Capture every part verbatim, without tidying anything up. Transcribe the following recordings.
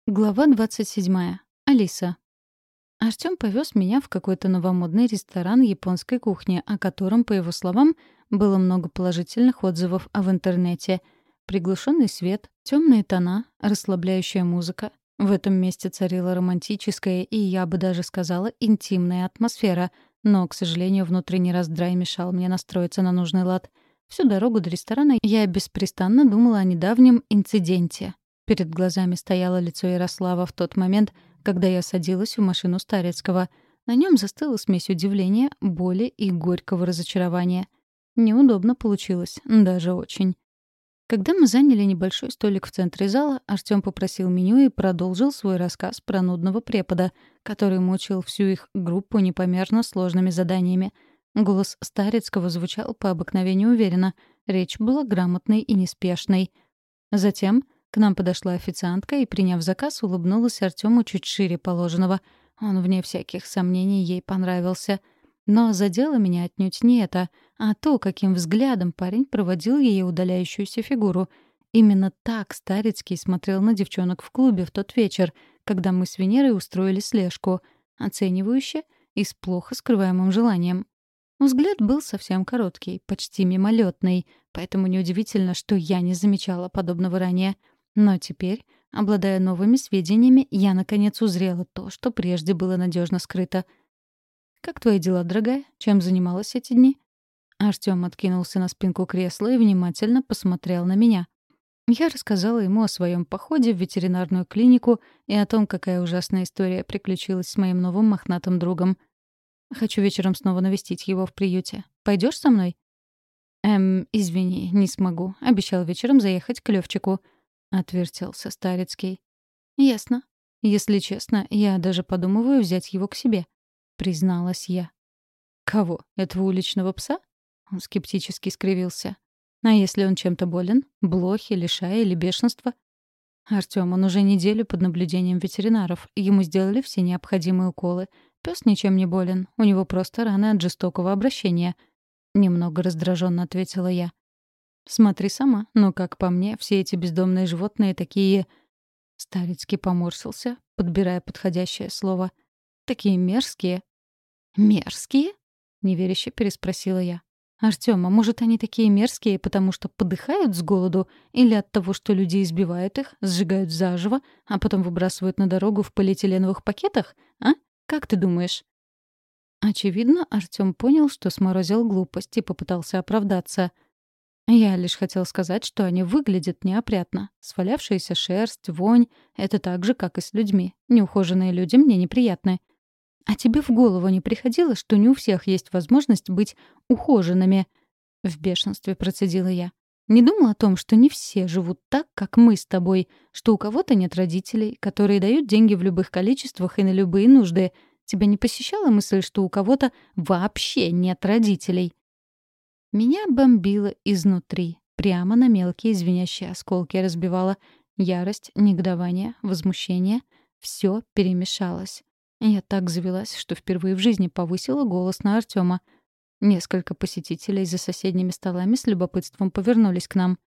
Глава двадцать седьмая. Алиса. Артём повез меня в какой-то новомодный ресторан японской кухни, о котором, по его словам, было много положительных отзывов а в интернете. Приглушенный свет, темные тона, расслабляющая музыка. В этом месте царила романтическая и, я бы даже сказала, интимная атмосфера, но, к сожалению, внутренний раздрай мешал мне настроиться на нужный лад. Всю дорогу до ресторана я беспрестанно думала о недавнем инциденте. Перед глазами стояло лицо Ярослава в тот момент, когда я садилась в машину Старецкого. На нем застыла смесь удивления, боли и горького разочарования. Неудобно получилось, даже очень. Когда мы заняли небольшой столик в центре зала, Артём попросил меню и продолжил свой рассказ про нудного препода, который мучил всю их группу непомерно сложными заданиями. Голос Старецкого звучал по обыкновению уверенно, речь была грамотной и неспешной. Затем к нам подошла официантка и, приняв заказ, улыбнулась Артёму чуть шире положенного. Он, вне всяких сомнений, ей понравился. Но задело меня отнюдь не это, а то, каким взглядом парень проводил ее удаляющуюся фигуру. Именно так Старицкий смотрел на девчонок в клубе в тот вечер, когда мы с Венерой устроили слежку, оценивающе и с плохо скрываемым желанием. Взгляд был совсем короткий, почти мимолетный, поэтому неудивительно, что я не замечала подобного ранее. Но теперь, обладая новыми сведениями, я наконец узрела то, что прежде было надежно скрыто. «Как твои дела, дорогая? Чем занималась эти дни?» Артём откинулся на спинку кресла и внимательно посмотрел на меня. Я рассказала ему о своем походе в ветеринарную клинику и о том, какая ужасная история приключилась с моим новым мохнатым другом. «Хочу вечером снова навестить его в приюте. Пойдешь со мной?» «Эм, извини, не смогу. Обещал вечером заехать к Левчику», — отвертелся Старицкий. «Ясно. Если честно, я даже подумываю взять его к себе», — призналась я. «Кого? Этого уличного пса?» Он скептически скривился. «А если он чем-то болен? Блохи, лишая или бешенство?» «Артём, он уже неделю под наблюдением ветеринаров. Ему сделали все необходимые уколы. Пёс ничем не болен. У него просто раны от жестокого обращения», — немного раздражённо ответила я. «Смотри сама. Но, как по мне, все эти бездомные животные такие...» Старицкий поморщился, подбирая подходящее слово. «Такие мерзкие». «Мерзкие?» — неверяще переспросила я. «Артём, а может, они такие мерзкие, потому что подыхают с голоду? Или от того, что люди избивают их, сжигают заживо, а потом выбрасывают на дорогу в полиэтиленовых пакетах? А? Как ты думаешь?» Очевидно, Артём понял, что сморозил глупость и попытался оправдаться. «Я лишь хотел сказать, что они выглядят неопрятно. Свалявшаяся шерсть, вонь — это так же, как и с людьми. Неухоженные люди мне неприятны. А тебе в голову не приходило, что не у всех есть возможность быть ухоженными?» В бешенстве процедила я. «Не думал о том, что не все живут так, как мы с тобой, что у кого-то нет родителей, которые дают деньги в любых количествах и на любые нужды. Тебя не посещала мысль, что у кого-то вообще нет родителей?» Меня бомбило изнутри, прямо на мелкие звенящие осколки разбивало. Ярость, негодование, возмущение — все перемешалось. Я так завелась, что впервые в жизни повысила голос на Артема. Несколько посетителей за соседними столами с любопытством повернулись к нам.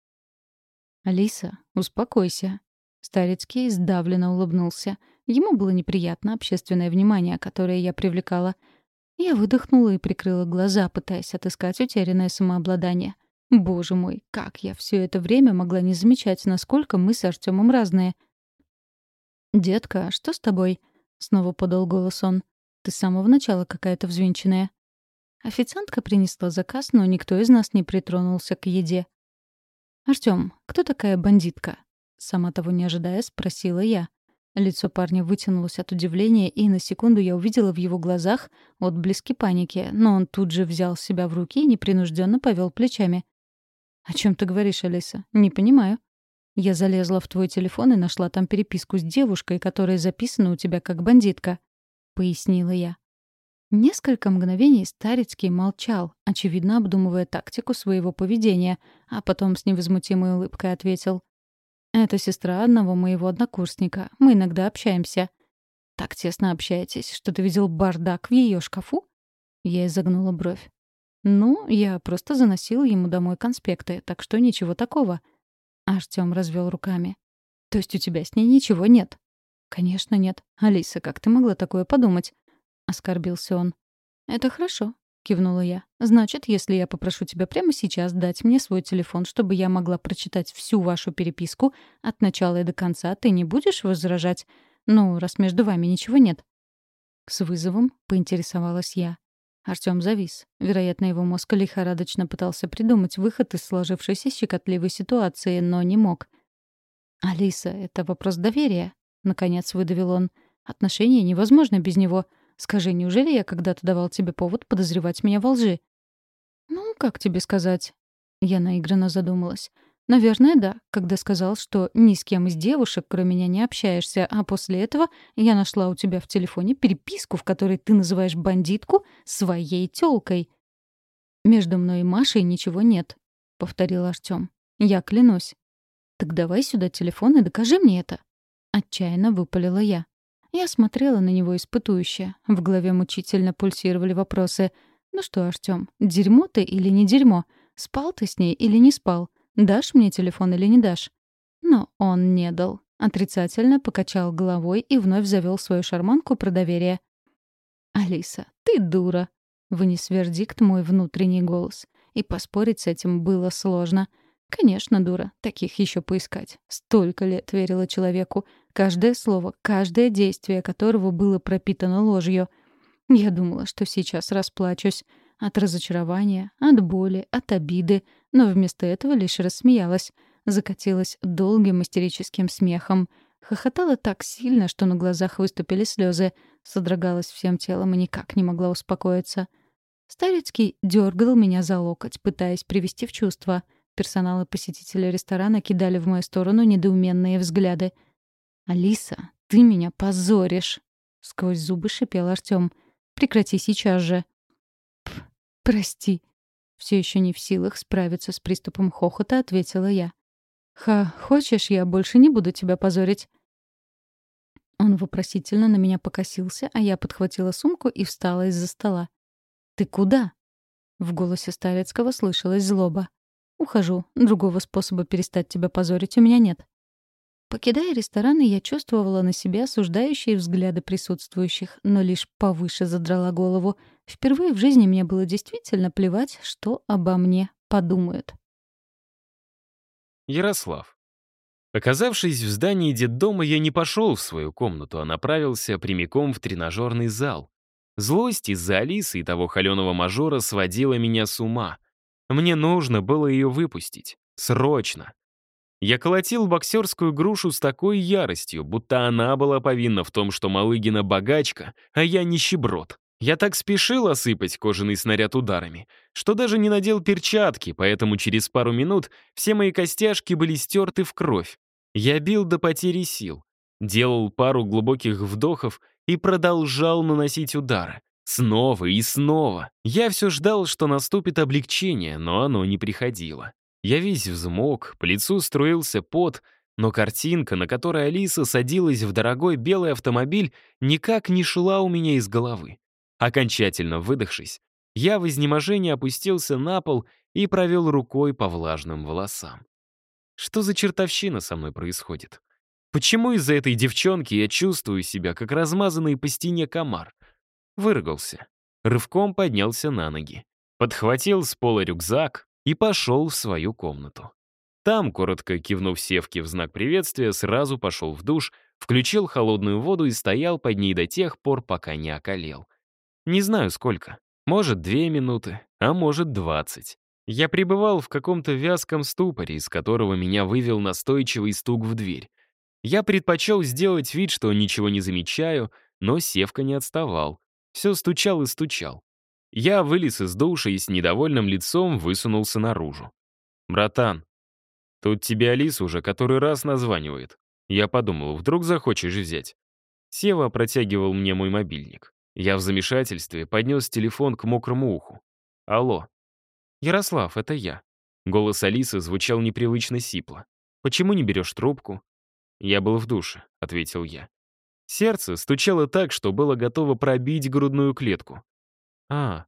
«Алиса, успокойся». Старицкий сдавленно улыбнулся. Ему было неприятно общественное внимание, которое я привлекала. Я выдохнула и прикрыла глаза, пытаясь отыскать утерянное самообладание. Боже мой, как я все это время могла не замечать, насколько мы с Артемом разные. «Детка, что с тобой?» — снова подал голос он. «Ты с самого начала какая-то взвинченная». Официантка принесла заказ, но никто из нас не притронулся к еде. «Артём, кто такая бандитка?» Сама того не ожидая, спросила я. Лицо парня вытянулось от удивления, и на секунду я увидела в его глазах отблески паники, но он тут же взял себя в руки и непринужденно повел плечами. «О чем ты говоришь, Алиса? Не понимаю». «Я залезла в твой телефон и нашла там переписку с девушкой, которая записана у тебя как бандитка», — пояснила я. Несколько мгновений Старицкий молчал, очевидно обдумывая тактику своего поведения, а потом с невозмутимой улыбкой ответил. «Это сестра одного моего однокурсника. Мы иногда общаемся». «Так тесно общаетесь, что ты видел бардак в ее шкафу?» Я изогнула бровь. «Ну, я просто заносил ему домой конспекты, так что ничего такого». Артём развел руками. «То есть у тебя с ней ничего нет?» «Конечно нет. Алиса, как ты могла такое подумать?» — оскорбился он. «Это хорошо», — кивнула я. «Значит, если я попрошу тебя прямо сейчас дать мне свой телефон, чтобы я могла прочитать всю вашу переписку от начала и до конца, ты не будешь возражать? Ну, раз между вами ничего нет». С вызовом поинтересовалась я. Артём завис. Вероятно, его мозг лихорадочно пытался придумать выход из сложившейся щекотливой ситуации, но не мог. «Алиса, это вопрос доверия», — наконец выдавил он. «Отношения невозможно без него. Скажи, неужели я когда-то давал тебе повод подозревать меня во лжи?» «Ну, как тебе сказать?» Я наигранно задумалась. «Наверное, да, когда сказал, что ни с кем из девушек, кроме меня, не общаешься, а после этого я нашла у тебя в телефоне переписку, в которой ты называешь бандитку своей тёлкой». «Между мной и Машей ничего нет», — повторил Артём. «Я клянусь». «Так давай сюда телефон и докажи мне это». Отчаянно выпалила я. Я смотрела на него испытующе. В голове мучительно пульсировали вопросы. «Ну что, Артём, дерьмо ты или не дерьмо? Спал ты с ней или не спал? Дашь мне телефон или не дашь?» Но он не дал. Отрицательно покачал головой и вновь завёл свою шарманку про доверие. «Алиса, ты дура», — вынес вердикт мой внутренний голос. И поспорить с этим было сложно. Конечно, дура. Таких еще поискать. Столько лет верила человеку. Каждое слово, каждое действие которого было пропитано ложью. Я думала, что сейчас расплачусь. От разочарования, от боли, от обиды. Но вместо этого лишь рассмеялась. Закатилась долгим истерическим смехом. Хохотала так сильно, что на глазах выступили слезы. Содрогалась всем телом и никак не могла успокоиться. Старицкий дергал меня за локоть, пытаясь привести в чувство. Персонал и посетители ресторана кидали в мою сторону недоуменные взгляды. «Алиса, ты меня позоришь!» — сквозь зубы шипел Артём. «Прекрати сейчас же!» «Пф, прости!» — все еще не в силах справиться с приступом хохота, ответила я. «Ха, хочешь, я больше не буду тебя позорить?» Он вопросительно на меня покосился, а я подхватила сумку и встала из-за стола. «Ты куда?» В голосе Ставецкого слышалась злоба. «Ухожу. Другого способа перестать тебя позорить у меня нет». Покидая ресторан, я чувствовала на себе осуждающие взгляды присутствующих, но лишь повыше задрала голову. Впервые в жизни мне было действительно плевать, что обо мне подумают. Ярослав. Оказавшись в здании детдома, я не пошел в свою комнату, а направился прямиком в тренажерный зал. Злость из-за Алисы и того холеного мажора сводила меня с ума. Мне нужно было ее выпустить. Срочно. Я колотил боксерскую грушу с такой яростью, будто она была повинна в том, что Малыгина богачка, а я нищеброд. Я так спешил осыпать кожаный снаряд ударами, что даже не надел перчатки, поэтому через пару минут все мои костяшки были стерты в кровь. Я бил до потери сил, делал пару глубоких вдохов и продолжал наносить удары. Снова и снова. Я все ждал, что наступит облегчение, но оно не приходило. Я весь взмок, по лицу струился пот, но картинка, на которой Алиса садилась в дорогой белый автомобиль, никак не шла у меня из головы. Окончательно выдохшись, я в изнеможении опустился на пол и провел рукой по влажным волосам. Что за чертовщина со мной происходит? Почему из-за этой девчонки я чувствую себя, как размазанный по стене комар? Выругался. Рывком поднялся на ноги. Подхватил с пола рюкзак и пошел в свою комнату. Там, коротко кивнув Севке в знак приветствия, сразу пошел в душ, включил холодную воду и стоял под ней до тех пор, пока не околел. Не знаю сколько. Может, две минуты, а может, двадцать. Я пребывал в каком-то вязком ступоре, из которого меня вывел настойчивый стук в дверь. Я предпочел сделать вид, что ничего не замечаю, но Севка не отставал. Все стучал и стучал. Я вылез из душа и с недовольным лицом высунулся наружу. «Братан, тут тебе Алиса уже который раз названивает». Я подумал, вдруг захочешь взять. Сева протягивал мне мой мобильник. Я в замешательстве поднес телефон к мокрому уху. «Алло». «Ярослав, это я». Голос Алисы звучал непривычно сипло. «Почему не берешь трубку?» «Я был в душе», — ответил я. Сердце стучало так, что было готово пробить грудную клетку. «А,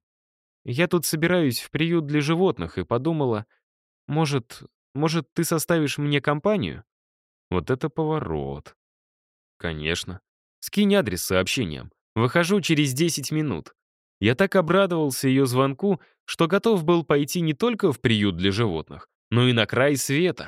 я тут собираюсь в приют для животных и подумала, может, может, ты составишь мне компанию?» Вот это поворот. Конечно. Скинь адрес сообщением. Выхожу через десять минут. Я так обрадовался ее звонку, что готов был пойти не только в приют для животных, но и на край света.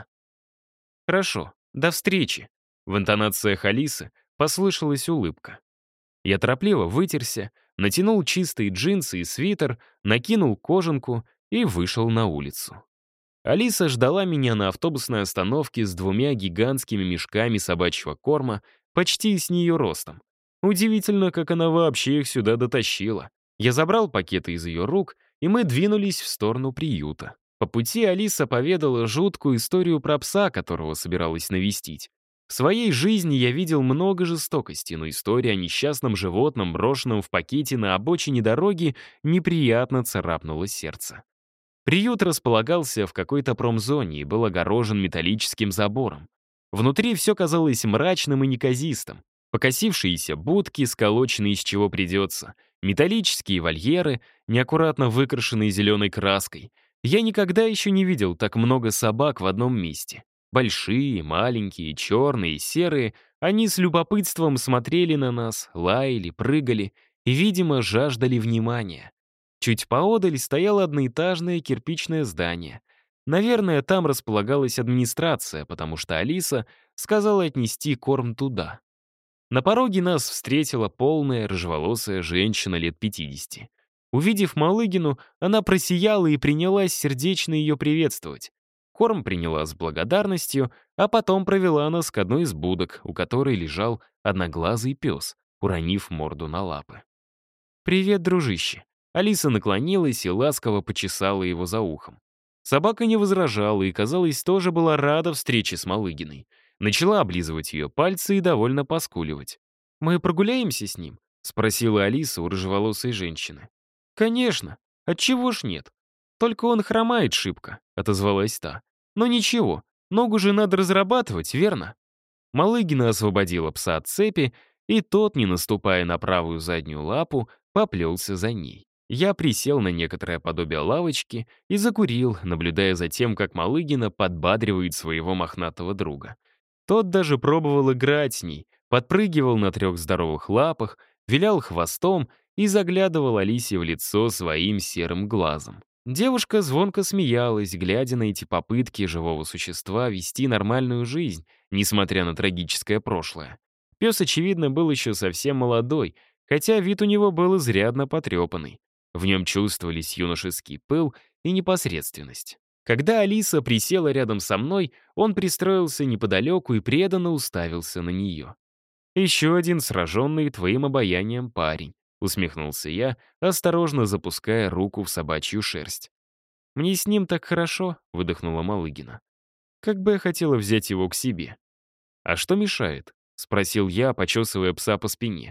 Хорошо, до встречи. В интонациях Алисы послышалась улыбка. Я торопливо вытерся, натянул чистые джинсы и свитер, накинул кожанку и вышел на улицу. Алиса ждала меня на автобусной остановке с двумя гигантскими мешками собачьего корма, почти с нее ростом. Удивительно, как она вообще их сюда дотащила. Я забрал пакеты из ее рук, и мы двинулись в сторону приюта. По пути Алиса поведала жуткую историю про пса, которого собиралась навестить. В своей жизни я видел много жестокости, но история о несчастном животном, брошенном в пакете на обочине дороги, неприятно царапнула сердце. Приют располагался в какой-то промзоне и был огорожен металлическим забором. Внутри все казалось мрачным и неказистым. Покосившиеся будки, сколоченные из чего придется, металлические вольеры, неаккуратно выкрашенные зеленой краской. Я никогда еще не видел так много собак в одном месте. Большие, маленькие, черные, серые, они с любопытством смотрели на нас, лаяли, прыгали и, видимо, жаждали внимания. Чуть поодаль стояло одноэтажное кирпичное здание. Наверное, там располагалась администрация, потому что Алиса сказала отнести корм туда. На пороге нас встретила полная рыжеволосая женщина лет пятидесяти. Увидев Малыгину, она просияла и принялась сердечно ее приветствовать. Корм приняла с благодарностью, а потом провела нас к одной из будок, у которой лежал одноглазый пес, уронив морду на лапы. «Привет, дружище». Алиса наклонилась и ласково почесала его за ухом. Собака не возражала и, казалось, тоже была рада встрече с Малыгиной. Начала облизывать ее пальцы и довольно поскуливать. «Мы прогуляемся с ним?» — спросила Алиса у рыжеволосой женщины. «Конечно. Отчего ж нет? Только он хромает шибко», — отозвалась та. «Но ничего, ногу же надо разрабатывать, верно?» Малыгина освободила пса от цепи, и тот, не наступая на правую заднюю лапу, поплелся за ней. Я присел на некоторое подобие лавочки и закурил, наблюдая за тем, как Малыгина подбадривает своего мохнатого друга. Тот даже пробовал играть с ней, подпрыгивал на трех здоровых лапах, вилял хвостом и заглядывал Алисе в лицо своим серым глазом. Девушка звонко смеялась, глядя на эти попытки живого существа вести нормальную жизнь, несмотря на трагическое прошлое. Пес, очевидно, был еще совсем молодой, хотя вид у него был изрядно потрепанный. В нем чувствовались юношеский пыл и непосредственность. Когда Алиса присела рядом со мной, он пристроился неподалеку и преданно уставился на нее. «Еще один сраженный твоим обаянием парень», — усмехнулся я, осторожно запуская руку в собачью шерсть. «Мне с ним так хорошо», — выдохнула Малыгина. «Как бы я хотела взять его к себе». «А что мешает?» — спросил я, почесывая пса по спине.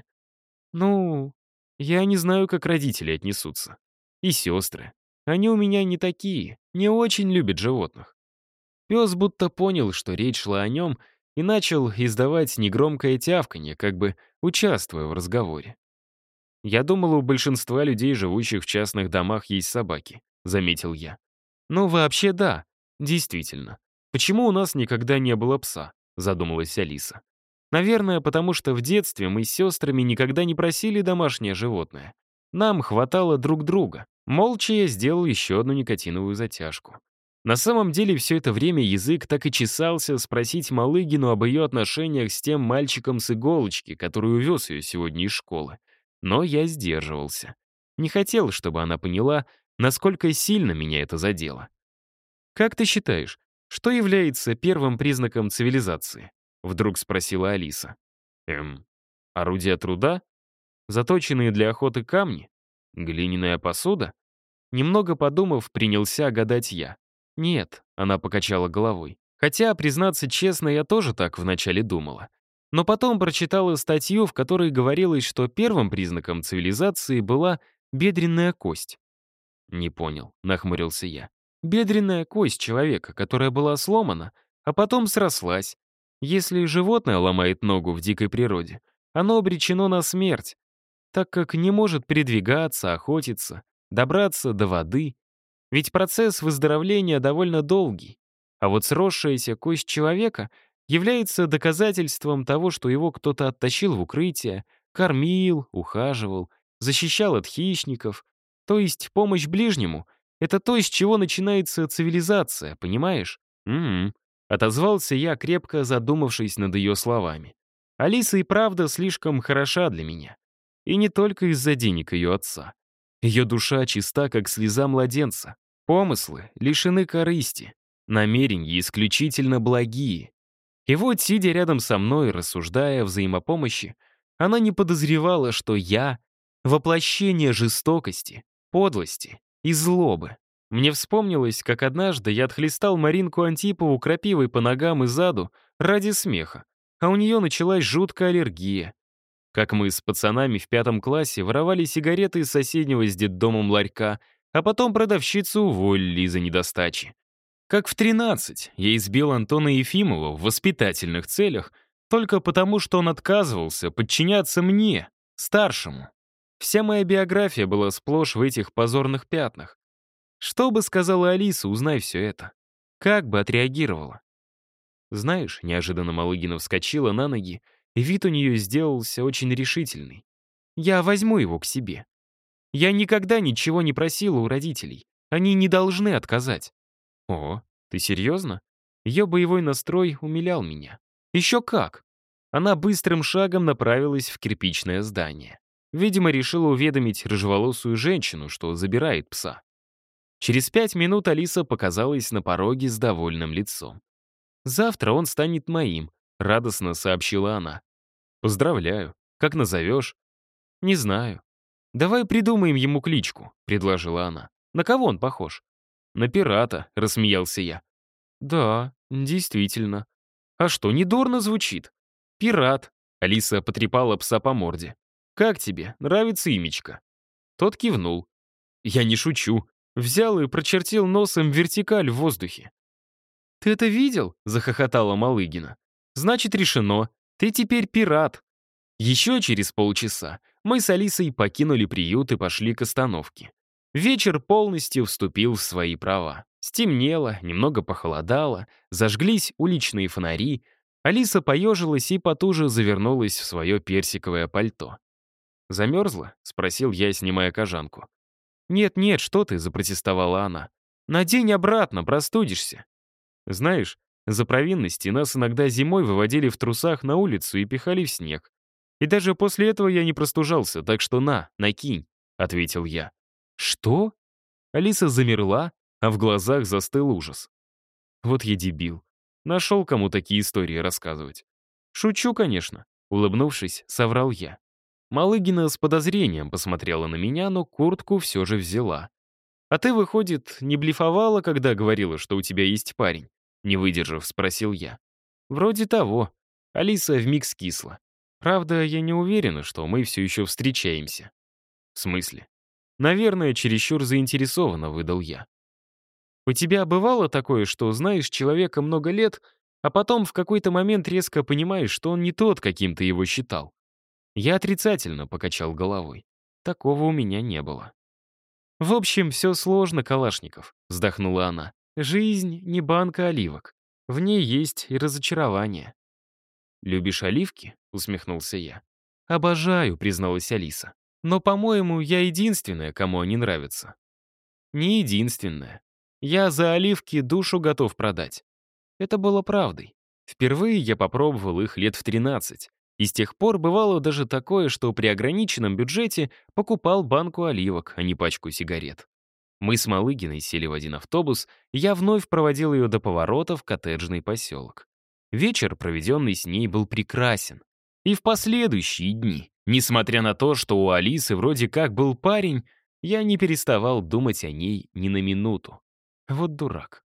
«Ну, я не знаю, как родители отнесутся. И сестры. Они у меня не такие, не очень любят животных». Пес будто понял, что речь шла о нем, и начал издавать негромкое тявканье, как бы участвуя в разговоре. «Я думал, у большинства людей, живущих в частных домах, есть собаки», — заметил я. «Ну, вообще да, действительно. Почему у нас никогда не было пса?» — задумалась Алиса. «Наверное, потому что в детстве мы с сестрами никогда не просили домашнее животное. Нам хватало друг друга». Молча я сделал еще одну никотиновую затяжку. На самом деле, все это время язык так и чесался спросить Малыгину об ее отношениях с тем мальчиком с иголочки, который увез ее сегодня из школы. Но я сдерживался. Не хотел, чтобы она поняла, насколько сильно меня это задело. «Как ты считаешь, что является первым признаком цивилизации?» — вдруг спросила Алиса. «Эм, орудия труда? Заточенные для охоты камни? Глиняная посуда?» Немного подумав, принялся гадать я. «Нет», — она покачала головой. Хотя, признаться честно, я тоже так вначале думала. Но потом прочитала статью, в которой говорилось, что первым признаком цивилизации была бедренная кость. «Не понял», — нахмурился я. «Бедренная кость человека, которая была сломана, а потом срослась. Если животное ломает ногу в дикой природе, оно обречено на смерть, так как не может передвигаться, охотиться, добраться до воды. Ведь процесс выздоровления довольно долгий. А вот сросшаяся кость человека является доказательством того, что его кто-то оттащил в укрытие, кормил, ухаживал, защищал от хищников. То есть помощь ближнему — это то, с чего начинается цивилизация, понимаешь? Угу. Отозвался я, крепко задумавшись над ее словами. Алиса и правда слишком хороша для меня. И не только из-за денег ее отца. Ее душа чиста, как слеза младенца. Помыслы лишены корысти. Намерения исключительно благие. И вот, сидя рядом со мной, рассуждая о взаимопомощи, она не подозревала, что я — воплощение жестокости, подлости и злобы. Мне вспомнилось, как однажды я отхлестал Маринку Антипову крапивой по ногам и заду ради смеха, а у нее началась жуткая аллергия. Как мы с пацанами в пятом классе воровали сигареты из соседнего с детдомом ларька, а потом продавщицу уволили из-за недостачи. Как в тринадцать я избил Антона Ефимова в воспитательных целях только потому, что он отказывался подчиняться мне, старшему. Вся моя биография была сплошь в этих позорных пятнах. Что бы сказала Алиса, узнай все это? Как бы отреагировала? Знаешь, неожиданно Малыгина вскочила на ноги, и вид у нее сделался очень решительный. Я возьму его к себе. Я никогда ничего не просила у родителей. Они не должны отказать. О, ты серьезно? Ее боевой настрой умилял меня. Еще как. Она быстрым шагом направилась в кирпичное здание. Видимо, решила уведомить рыжеволосую женщину, что забирает пса. Через пять минут Алиса показалась на пороге с довольным лицом. «Завтра он станет моим», — радостно сообщила она. «Поздравляю. Как назовешь?» «Не знаю». «Давай придумаем ему кличку», — предложила она. «На кого он похож?» «На пирата», — рассмеялся я. «Да, действительно. А что, недурно звучит?» «Пират», — Алиса потрепала пса по морде. «Как тебе? Нравится имечко?» Тот кивнул. «Я не шучу. Взял и прочертил носом вертикаль в воздухе». «Ты это видел?» — захохотала Малыгина. «Значит, решено. Ты теперь пират». Еще через полчаса мы с Алисой покинули приют и пошли к остановке. Вечер полностью вступил в свои права. Стемнело, немного похолодало, зажглись уличные фонари. Алиса поежилась и потуже завернулась в свое персиковое пальто. «Замерзла?» — спросил я, снимая кожанку. «Нет-нет, что ты», — запротестовала она. «Надень обратно, простудишься». Знаешь, за провинности нас иногда зимой выводили в трусах на улицу и пихали в снег. И даже после этого я не простужался, так что на, накинь», — ответил я. «Что?» Алиса замерла, а в глазах застыл ужас. Вот я дебил. Нашел кому такие истории рассказывать. «Шучу, конечно», — улыбнувшись, соврал я. Малыгина с подозрением посмотрела на меня, но куртку все же взяла. «А ты, выходит, не блефовала, когда говорила, что у тебя есть парень?» Не выдержав, спросил я. «Вроде того». Алиса вмиг скисла. «Правда, я не уверена, что мы все еще встречаемся». «В смысле?» «Наверное, чересчур заинтересованно», — выдал я. «У тебя бывало такое, что знаешь человека много лет, а потом в какой-то момент резко понимаешь, что он не тот, каким ты его считал?» Я отрицательно покачал головой. Такого у меня не было. «В общем, все сложно, Калашников», — вздохнула она. «Жизнь не банка оливок. В ней есть и разочарование». «Любишь оливки?» — усмехнулся я. «Обожаю», — призналась Алиса. «Но, по-моему, я единственная, кому они нравятся». «Не единственная. Я за оливки душу готов продать». Это было правдой. Впервые я попробовал их лет в тринадцать. И с тех пор бывало даже такое, что при ограниченном бюджете покупал банку оливок, а не пачку сигарет. Мы с Малыгиной сели в один автобус, и я вновь проводил ее до поворота в коттеджный поселок. Вечер, проведенный с ней, был прекрасен. И в последующие дни, несмотря на то, что у Алисы вроде как был парень, я не переставал думать о ней ни на минуту. Вот дурак.